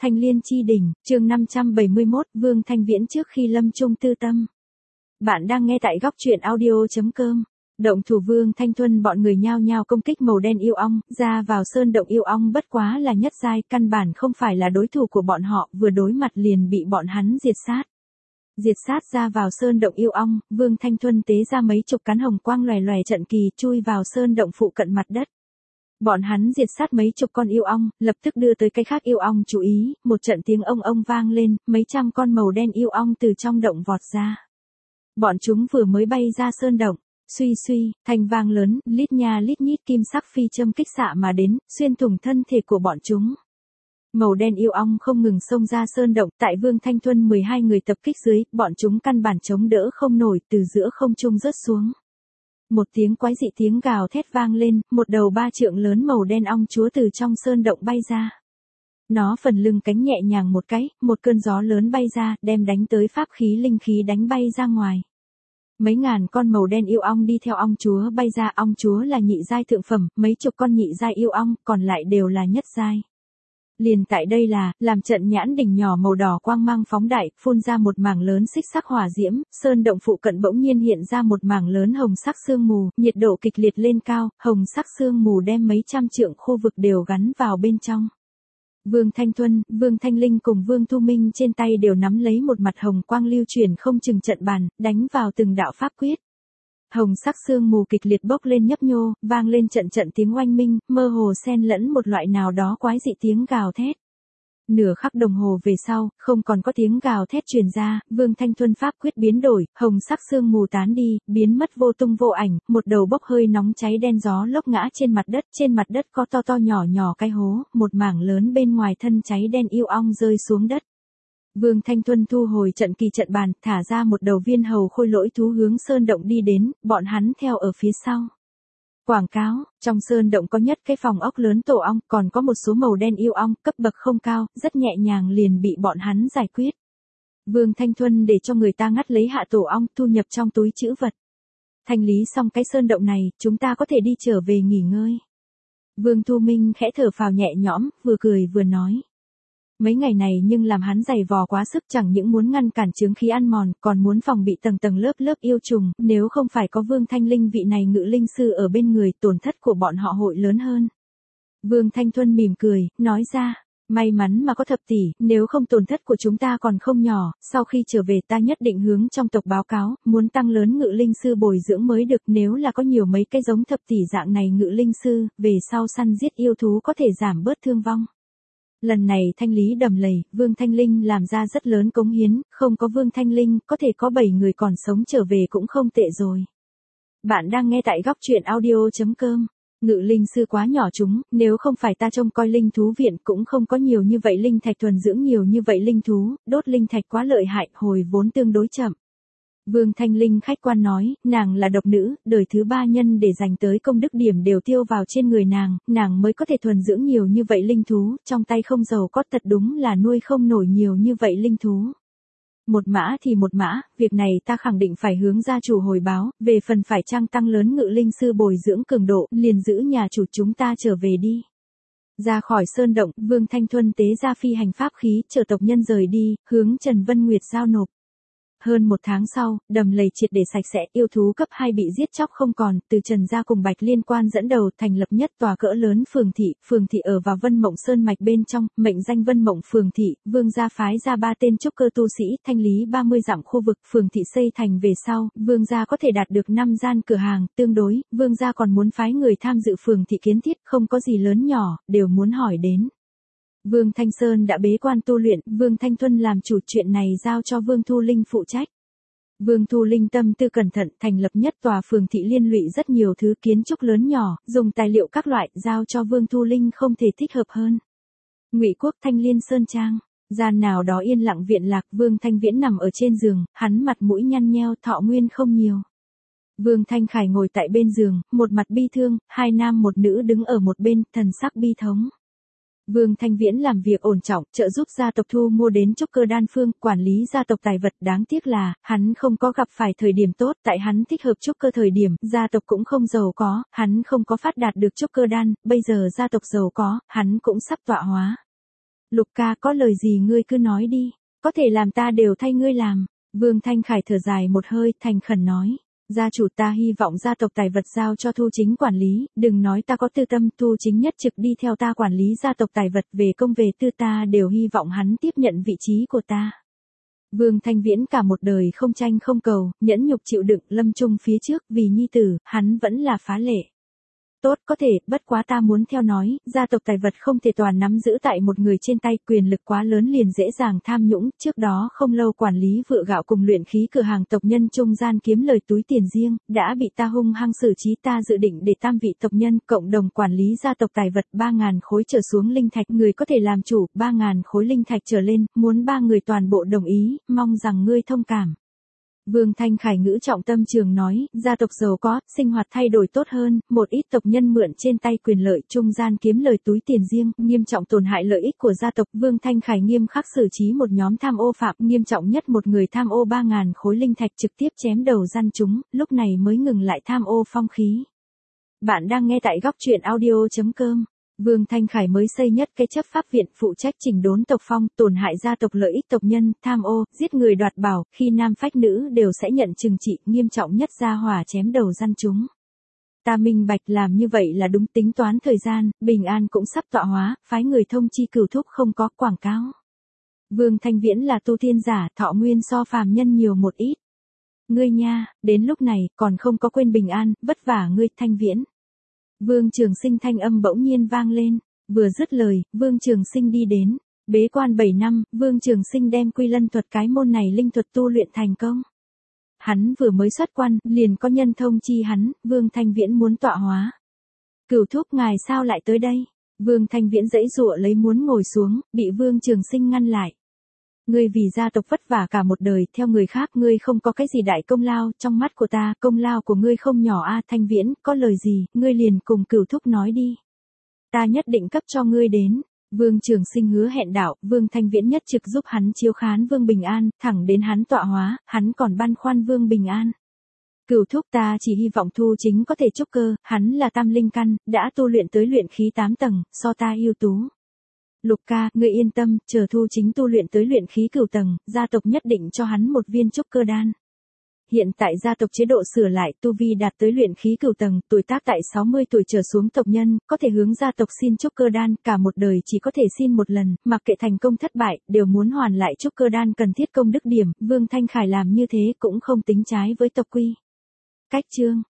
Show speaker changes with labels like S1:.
S1: Thanh Liên chi đỉnh, chương 571, Vương Thanh Viễn trước khi lâm chung tư tâm. Bạn đang nghe tại góc truyện audio.com. Động thủ Vương Thanh Thuân bọn người nhao nhao công kích màu đen yêu ong, ra vào sơn động yêu ong bất quá là nhất giai, căn bản không phải là đối thủ của bọn họ, vừa đối mặt liền bị bọn hắn diệt sát. Diệt sát ra vào sơn động yêu ong, Vương Thanh Thuân tế ra mấy chục cán hồng quang lòe lòe trận kỳ chui vào sơn động phụ cận mặt đất. Bọn hắn diệt sát mấy chục con yêu ong, lập tức đưa tới cái khác yêu ong chú ý, một trận tiếng ông vang lên, mấy trăm con màu đen yêu ong từ trong động vọt ra. Bọn chúng vừa mới bay ra sơn động, suy suy, thanh vang lớn, lít nha lít nhít kim sắc phi châm kích xạ mà đến, xuyên thủng thân thể của bọn chúng. Màu đen yêu ong không ngừng xông ra sơn động, tại Vương Thanh Thuân 12 người tập kích dưới, bọn chúng căn bản chống đỡ không nổi, từ giữa không trung rớt xuống. Một tiếng quái dị tiếng gào thét vang lên, một đầu 3 trượng lớn màu đen ong chúa từ trong sơn động bay ra. Nó phần lưng cánh nhẹ nhàng một cái, một cơn gió lớn bay ra, đem đánh tới pháp khí linh khí đánh bay ra ngoài. Mấy ngàn con màu đen yêu ong đi theo ong chúa bay ra, ong chúa là nhị giai thượng phẩm, mấy chục con nhị giai yêu ong, còn lại đều là nhất giai. Liền tại đây là, làm trận nhãn đỉnh nhỏ màu đỏ quang mang phóng đại, phun ra một mảng lớn xích sắc hỏa diễm, sơn động phụ cận bỗng nhiên hiện ra một mảng lớn hồng sắc sương mù, nhiệt độ kịch liệt lên cao, hồng sắc sương mù đem mấy trăm trượng khu vực đều gắn vào bên trong. Vương Thanh Thuân, Vương Thanh Linh cùng Vương Thu Minh trên tay đều nắm lấy một mặt hồng quang lưu chuyển không chừng trận bàn, đánh vào từng đạo pháp quyết. Hồng sắc sương mù kịch liệt bốc lên nhấp nhô, vang lên trận trận tiếng oanh minh, mơ hồ xen lẫn một loại nào đó quái dị tiếng gào thét. Nửa khắc đồng hồ về sau, không còn có tiếng gào thét truyền ra, Vương Thanh Thuân pháp quyết biến đổi, hồng sắc sương mù tán đi, biến mất vô tung vô ảnh, một đầu bốc hơi nóng cháy đen gió lốc ngã trên mặt đất có to to nhỏ nhỏ cái hố, một mảng lớn bên ngoài thân cháy đen yêu ong rơi xuống đất. Vương Thanh Thuân thu hồi trận kỳ trận bàn, thả ra một đầu viên hầu khôi lỗi thú hướng sơn động đi đến, bọn hắn theo ở phía sau. Quảng cáo, trong sơn động có nhất cái phòng ốc lớn tổ ong, còn có một số màu đen yêu ong, cấp bậc không cao, rất nhẹ nhàng liền bị bọn hắn giải quyết. Vương Thanh Thuân để cho người ta ngắt lấy hạ tổ ong, thu nhập trong túi trữ vật. Thanh lý xong cái sơn động này, chúng ta có thể đi trở về nghỉ ngơi. Vương Thu Minh khẽ thở phào nhẹ nhõm, vừa cười vừa nói. Mấy ngày này nhưng làm hắn dày vò quá sức, chẳng những muốn ngăn cản chướng khí ăn mòn, còn muốn phòng bị tầng tầng lớp lớp yêu trùng, nếu không phải có Vương Thanh Linh vị này ngự linh sư ở bên người, tổn thất của bọn họ hội lớn hơn. Vương Thanh Thuân mỉm cười, nói ra, may mắn mà có thập tỷ, nếu không tổn thất của chúng ta còn không nhỏ, sau khi trở về ta nhất định hướng trong tộc báo cáo, muốn tăng lớn ngự linh sư bồi dưỡng mới được, nếu là có nhiều mấy cái giống thập tỷ dạng này ngự linh sư, về sau săn giết yêu thú có thể giảm bớt thương vong. Lần này thanh lý đầm lầy, Vương Thanh Linh làm ra rất lớn cống hiến, không có Vương Thanh Linh, có thể có 7 người còn sống trở về cũng không tệ rồi. Bạn đang nghe tại góc truyện audio.com. Ngự linh sư quá nhỏ chúng, nếu không phải ta trông coi linh thú viện cũng không có nhiều như vậy linh thạch thuần dưỡng nhiều như vậy linh thú, đốt linh thạch quá lợi hại, hồi vốn tương đối chậm. Vương Thanh Linh khách quan nói, nàng là độc nữ, đời thứ 3 nhân để dành tới công đức điểm đều tiêu vào trên người nàng mới có thể thuần dưỡng nhiều như vậy linh thú, trong tay không giàu có thật đúng là nuôi không nổi nhiều như vậy linh thú. Một mã thì một mã, việc này ta khẳng định phải hướng gia chủ hồi báo, về phần phải chăng tăng lớn ngự linh sư bồi dưỡng cường độ, liền giữ nhà chủ chúng ta trở về đi. Ra khỏi sơn động, Vương Thanh Thuân tế ra phi hành pháp khí, chở tộc nhân rời đi, hướng Trần Vân Nguyệt giao nộp. Hơn một tháng sau, đầm lầy triệt để sạch sẽ, yêu thú cấp 2 bị giết chóc không còn, từ Trần gia cùng Bạch Liên Quan dẫn đầu thành lập nhất tòa cỡ lớn phường thị ở vào Vân Mộng Sơn mạch bên trong, mệnh danh Vân Mộng phường thị, Vương gia phái ra 3 tên trúc cơ tu sĩ, thanh lý 30 dặm khu vực, phường thị xây thành về sau, Vương gia có thể đạt được 5 gian cửa hàng, tương đối, Vương gia còn muốn phái người tham dự phường thị kiến thiết, không có gì lớn nhỏ, đều muốn hỏi đến. Vương Thanh Sơn đã bế quan tu luyện, Vương Thanh Thuân làm chủ chuyện này giao cho Vương Thu Linh phụ trách. Vương Thu Linh tâm tư cẩn thận, thành lập nhất tòa phường thị liên lụy rất nhiều thứ kiến trúc lớn nhỏ, dùng tài liệu các loại, giao cho Vương Thu Linh không thể thích hợp hơn. Ngụy Quốc Thanh Liên Sơn Trang, gian nào đó yên lặng viện lạc, Vương Thanh Viễn nằm ở trên giường, hắn mặt mũi nhăn nheo, thọ nguyên không nhiều. Vương Thanh Khải ngồi tại bên giường, một mặt bi thương, 2 nam một nữ đứng ở một bên, thần sắc bi thống. Vương Thanh Viễn làm việc ổn trọng, trợ giúp gia tộc thu mua đến trúc cơ đan phương, quản lý gia tộc tài vật, đáng tiếc là, hắn không có gặp phải thời điểm tốt, tại hắn thích hợp trúc cơ thời điểm, gia tộc cũng không giàu có, hắn không có phát đạt được trúc cơ đan, bây giờ gia tộc giàu có, hắn cũng sắp tọa hóa. Lục ca có lời gì ngươi cứ nói đi, có thể làm ta đều thay ngươi làm. Vương Thanh Khải thở dài một hơi, thành khẩn nói. Gia chủ, ta hy vọng gia tộc tài vật giao cho Thu Chính quản lý, đừng nói ta có tư tâm, Thu Chính nhất trực đi theo ta quản lý gia tộc tài vật, về công về tư ta đều hy vọng hắn tiếp nhận vị trí của ta. Vương Thanh Viễn cả một đời không tranh không cầu, nhẫn nhục chịu đựng, lâm chung phía trước, vì nhi tử, hắn vẫn là phá lệ. Tốt, có thể, bất quá ta muốn theo nói, gia tộc tài vật không thể toàn nắm giữ tại một người trên tay, quyền lực quá lớn liền dễ dàng tham nhũng, trước đó không lâu quản lý vựa gạo cùng luyện khí cửa hàng tộc nhân trung gian kiếm lời túi tiền riêng, đã bị ta hung hăng xử trí, ta dự định để tam vị tộc nhân cộng đồng quản lý gia tộc tài vật 3.000 khối trở xuống linh thạch, người có thể làm chủ, 3.000 khối linh thạch trở lên, muốn 3 người toàn bộ đồng ý, mong rằng ngươi thông cảm. Vương Thanh Khải ngữ trọng tâm trường nói, gia tộc giàu có, sinh hoạt thay đổi tốt hơn, một ít tộc nhân mượn trên tay quyền lợi trung gian kiếm lời túi tiền riêng, nghiêm trọng tổn hại lợi ích của gia tộc. Vương Thanh Khải nghiêm khắc xử trí một nhóm tham ô phạm, nghiêm trọng nhất một người tham ô 3.000 khối linh thạch trực tiếp chém đầu gian chúng, lúc này mới ngừng lại tham ô phong khí. Bạn đang nghe tại góc truyện audio.com. Vương Thanh Khải mới xây nhất cái chấp pháp viện phụ trách chỉnh đốn tộc phong, tổn hại gia tộc lợi ích tộc nhân, tham ô, giết người đoạt bảo, khi nam phách nữ đều sẽ nhận trừng trị, nghiêm trọng nhất ra hỏa chém đầu gian chúng. Ta minh bạch làm như vậy là đúng, tính toán thời gian, Bình An cũng sắp tọa hóa, phái người thông chi cửu thúc không có quảng cáo. Vương Thanh Viễn là tu tiên giả, thọ nguyên so phàm nhân nhiều một ít. Ngươi nha, đến lúc này, còn không có quên Bình An, vất vả ngươi, Thanh Viễn. Vương Trường Sinh thanh âm bỗng nhiên vang lên, vừa dứt lời, Vương Trường Sinh đi đến, bế quan 7 năm, Vương Trường Sinh đem Quy Lân thuật cái môn này linh thuật tu luyện thành công. Hắn vừa mới xuất quan, liền có nhân thông chi hắn, Vương Thanh Viễn muốn tọa hóa. Cửu thúc ngài sao lại tới đây? Vương Thanh Viễn giãy giụa lấy muốn ngồi xuống, bị Vương Trường Sinh ngăn lại. Ngươi vì gia tộc vất vả cả một đời, theo người khác ngươi không có cái gì đại công lao, trong mắt của ta, công lao của ngươi không nhỏ a. Thanh Viễn, có lời gì, ngươi liền cùng cửu thúc nói đi. Ta nhất định cấp cho ngươi đến. Vương Trường Sinh hứa hẹn đạo, Vương Thanh Viễn nhất trực giúp hắn chiếu khán Vương Bình An, thẳng đến hắn tọa hóa, hắn còn băn khoăn Vương Bình An. Cửu thúc, ta chỉ hy vọng Thu Chính có thể trúc cơ, hắn là tam linh căn, đã tu luyện tới luyện khí 8 tầng, so ta ưu tú. Lục ca, ngươi yên tâm, chờ Thu Chính tu luyện tới luyện khí 9 tầng, gia tộc nhất định cho hắn một viên trúc cơ đan. Hiện tại gia tộc chế độ sửa lại, tu vi đạt tới luyện khí 9 tầng, tuổi tác tại 60 tuổi trở xuống tộc nhân, có thể hướng gia tộc xin trúc cơ đan, cả một đời chỉ có thể xin một lần, mặc kệ thành công thất bại, đều muốn hoàn lại trúc cơ đan cần thiết công đức điểm, Vương Thanh Khải làm như thế cũng không tính trái với tộc quy. Cách chương